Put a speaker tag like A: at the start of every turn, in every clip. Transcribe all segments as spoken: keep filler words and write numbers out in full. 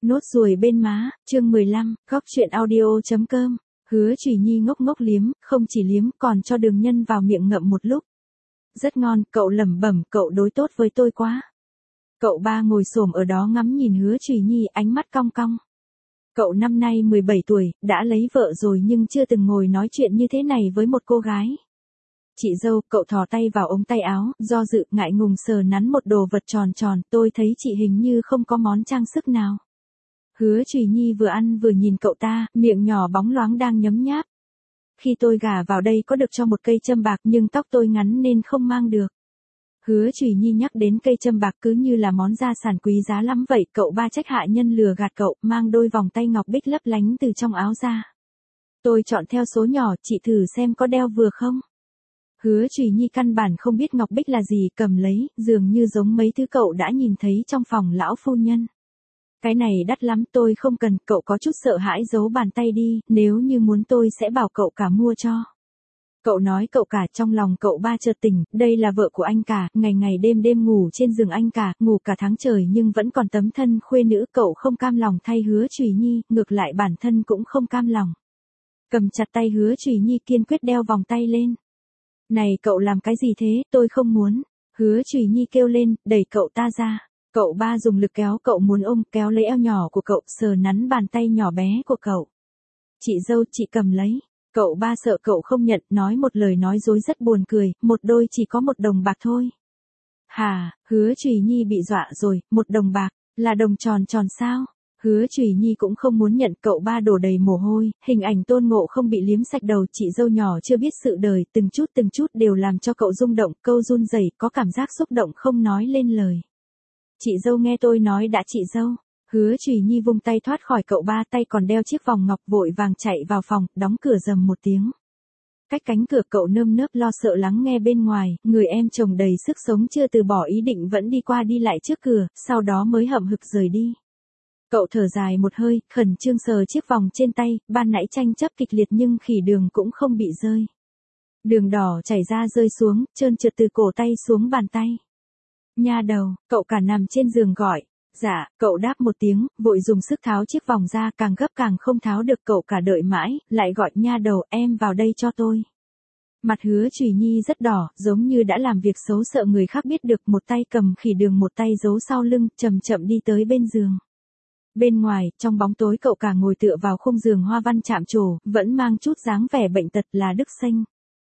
A: Nốt ruồi bên má, chương mười lăm, góc truyện audio.com. Hứa Trùy Nhi ngốc ngốc liếm, không chỉ liếm còn cho đường nhân vào miệng ngậm một lúc. Rất ngon, cậu lẩm bẩm, cậu đối tốt với tôi quá. Cậu ba ngồi xổm ở đó ngắm nhìn Hứa Trùy Nhi, ánh mắt cong cong. Cậu năm nay mười bảy tuổi, đã lấy vợ rồi nhưng chưa từng ngồi nói chuyện như thế này với một cô gái. Chị dâu, cậu thò tay vào ống tay áo, do dự, ngại ngùng sờ nắn một đồ vật tròn tròn, tôi thấy chị hình như không có món trang sức nào. Hứa Trùy Nhi vừa ăn vừa nhìn cậu ta, miệng nhỏ bóng loáng đang nhấm nháp. Khi tôi gả vào đây có được cho một cây châm bạc nhưng tóc tôi ngắn nên không mang được. Hứa Trùy Nhi nhắc đến cây châm bạc cứ như là món gia sản quý giá lắm vậy, cậu ba trách hạ nhân lừa gạt cậu, mang đôi vòng tay ngọc bích lấp lánh từ trong áo ra. Tôi chọn theo số nhỏ, chị thử xem có đeo vừa không. Hứa Trùy Nhi căn bản không biết ngọc bích là gì, cầm lấy, dường như giống mấy thứ cậu đã nhìn thấy trong phòng lão phu nhân. Cái này đắt lắm, tôi không cần, cậu có chút sợ hãi giấu bàn tay đi, nếu như muốn tôi sẽ bảo cậu cả mua cho. Cậu nói cậu cả, trong lòng cậu ba chợt tỉnh, đây là vợ của anh cả, ngày ngày đêm đêm ngủ trên giường anh cả, ngủ cả tháng trời nhưng vẫn còn tấm thân khuê nữ, cậu không cam lòng thay Hứa Trùy Nhi, ngược lại bản thân cũng không cam lòng. Cầm chặt tay Hứa Trùy Nhi kiên quyết đeo vòng tay lên. Này cậu làm cái gì thế, tôi không muốn. Hứa Trùy Nhi kêu lên, đẩy cậu ta ra. Cậu ba dùng lực kéo cậu muốn ôm, kéo lấy eo nhỏ của cậu, sờ nắn bàn tay nhỏ bé của cậu. Chị dâu, chị cầm lấy. Cậu ba sợ cậu không nhận, nói một lời nói dối rất buồn cười, một đôi chỉ có một đồng bạc thôi. Hà, Hứa Trùy Nhi bị dọa rồi, một đồng bạc, là đồng tròn tròn sao? Hứa Trùy Nhi cũng không muốn nhận, cậu ba đổ đầy mồ hôi, hình ảnh Tôn Ngộ không bị liếm sạch đầu, chị dâu nhỏ chưa biết sự đời, từng chút từng chút đều làm cho cậu rung động, câu run rẩy, có cảm giác xúc động không nói lên lời. Chị dâu nghe tôi nói đã, chị dâu. Hứa Trùy Nhi vung tay thoát khỏi cậu ba, tay còn đeo chiếc vòng ngọc, vội vàng chạy vào phòng, đóng cửa rầm một tiếng. Cách cánh cửa cậu nơm nớp lo sợ lắng nghe bên ngoài, người em chồng đầy sức sống chưa từ bỏ ý định vẫn đi qua đi lại trước cửa, sau đó mới hậm hực rời đi. Cậu thở dài một hơi, khẩn trương sờ chiếc vòng trên tay, ban nãy tranh chấp kịch liệt nhưng khỉ đường cũng không bị rơi. Đường đỏ chảy ra rơi xuống, trơn trượt từ cổ tay xuống bàn tay. Nha đầu, cậu cả nằm trên giường gọi. Dạ, cậu đáp một tiếng, vội dùng sức tháo chiếc vòng ra, càng gấp càng không tháo được, cậu cả đợi mãi, lại gọi nha đầu, em vào đây cho tôi. Mặt Hứa Trùy Nhi rất đỏ, giống như đã làm việc xấu sợ người khác biết được, một tay cầm khỉ đường một tay giấu sau lưng, chậm chậm đi tới bên giường. Bên ngoài, trong bóng tối cậu cả ngồi tựa vào khung giường hoa văn chạm trổ, vẫn mang chút dáng vẻ bệnh tật là Đức Xanh.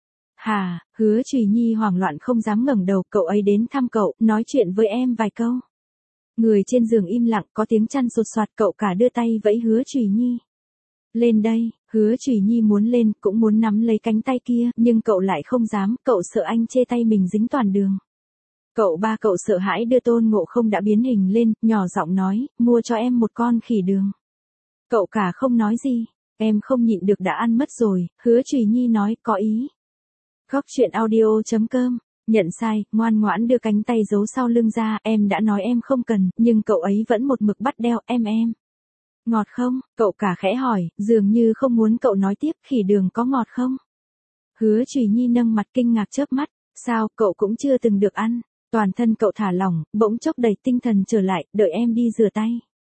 A: Hà, Hứa Trùy Nhi hoảng loạn không dám ngẩng đầu, cậu ấy đến thăm cậu, nói chuyện với em vài câu. Người trên giường im lặng, có tiếng chăn sột soạt, cậu cả đưa tay vẫy Hứa Trùy Nhi. Lên đây, Hứa Trùy Nhi muốn lên, cũng muốn nắm lấy cánh tay kia, nhưng cậu lại không dám, cậu sợ anh chê tay mình dính toàn đường. Cậu ba cậu sợ hãi đưa Tôn Ngộ không đã biến hình lên, nhỏ giọng nói, mua cho em một con khỉ đường. Cậu cả không nói gì, em không nhịn được đã ăn mất rồi, Hứa Trùy Nhi nói, có ý. Góc truyện audio.com, nhận sai, ngoan ngoãn đưa cánh tay giấu sau lưng ra, em đã nói em không cần, nhưng cậu ấy vẫn một mực bắt đeo, em em. Ngọt không, cậu cả khẽ hỏi, dường như không muốn cậu nói tiếp, khỉ đường có ngọt không? Hứa Trùy Nhi nâng mặt kinh ngạc chớp mắt, sao, cậu cũng chưa từng được ăn. Toàn thân cậu thả lỏng, bỗng chốc đầy tinh thần trở lại, đợi em đi rửa tay.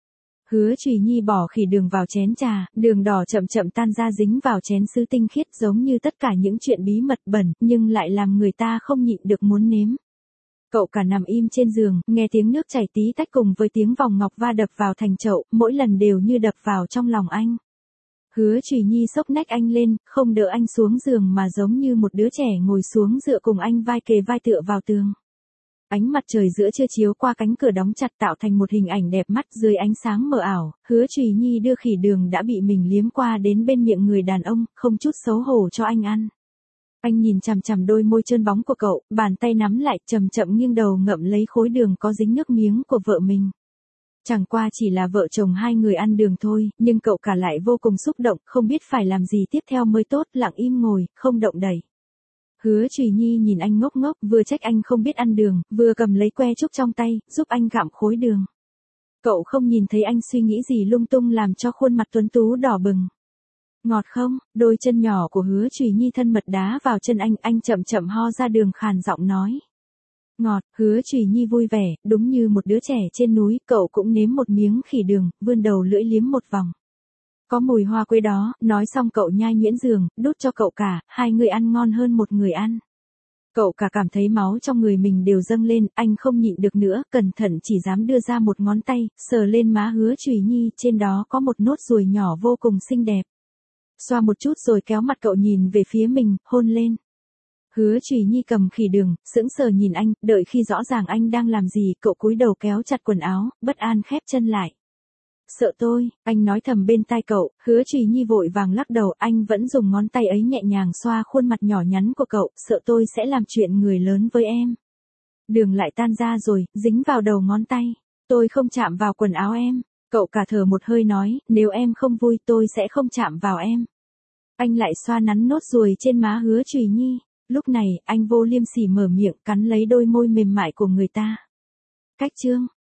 A: Hứa Trùy Nhi bỏ khỉ đường vào chén trà, đường đỏ chậm chậm tan ra dính vào chén sứ tinh khiết, giống như tất cả những chuyện bí mật bẩn, nhưng lại làm người ta không nhịn được muốn nếm. Cậu cả nằm im trên giường, nghe tiếng nước chảy tí tách cùng với tiếng vòng ngọc va đập vào thành chậu, mỗi lần đều như đập vào trong lòng anh. Hứa Trùy Nhi xốc nách anh lên, không đỡ anh xuống giường mà giống như một đứa trẻ ngồi xuống dựa cùng anh vai kề vai tựa vào tường. Ánh mặt trời giữa trưa chiếu qua cánh cửa đóng chặt tạo thành một hình ảnh đẹp mắt dưới ánh sáng mờ ảo, Hứa Trùy Nhi đưa khỉ đường đã bị mình liếm qua đến bên miệng người đàn ông, không chút xấu hổ cho anh ăn. Anh nhìn chằm chằm đôi môi trơn bóng của cậu, bàn tay nắm lại, chậm chậm nghiêng đầu ngậm lấy khối đường có dính nước miếng của vợ mình. Chẳng qua chỉ là vợ chồng hai người ăn đường thôi, nhưng cậu cả lại vô cùng xúc động, không biết phải làm gì tiếp theo mới tốt, lặng im ngồi, không động đậy. Hứa Trùy Nhi nhìn anh ngốc ngốc, vừa trách anh không biết ăn đường, vừa cầm lấy que trúc trong tay, giúp anh gặm khối đường. Cậu không nhìn thấy anh suy nghĩ gì lung tung làm cho khuôn mặt tuấn tú đỏ bừng. Ngọt không? Đôi chân nhỏ của Hứa Trùy Nhi thân mật đá vào chân anh, anh chậm chậm ho ra đường khàn giọng nói. Ngọt, Hứa Trùy Nhi vui vẻ, đúng như một đứa trẻ trên núi, cậu cũng nếm một miếng khỉ đường, vươn đầu lưỡi liếm một vòng. Có mùi hoa quế đó, nói xong cậu nhai nhuyễn giường, đút cho cậu cả, hai người ăn ngon hơn một người ăn. Cậu cả cảm thấy máu trong người mình đều dâng lên, anh không nhịn được nữa, cẩn thận chỉ dám đưa ra một ngón tay, sờ lên má Hứa Trùy Nhi, trên đó có một nốt ruồi nhỏ vô cùng xinh đẹp. Xoa một chút rồi kéo mặt cậu nhìn về phía mình, hôn lên. Hứa Trùy Nhi cầm khỉ đường, sững sờ nhìn anh, đợi khi rõ ràng anh đang làm gì, cậu cúi đầu kéo chặt quần áo, bất an khép chân lại. Sợ tôi, anh nói thầm bên tai cậu, Hứa Trùy Nhi vội vàng lắc đầu, anh vẫn dùng ngón tay ấy nhẹ nhàng xoa khuôn mặt nhỏ nhắn của cậu, sợ tôi sẽ làm chuyện người lớn với em. Đường lại tan ra rồi, dính vào đầu ngón tay, tôi không chạm vào quần áo em, cậu cả thở một hơi nói, nếu em không vui tôi sẽ không chạm vào em. Anh lại xoa nắn nốt ruồi trên má Hứa Trùy Nhi, lúc này, anh vô liêm sỉ mở miệng cắn lấy đôi môi mềm mại của người ta. Cách chương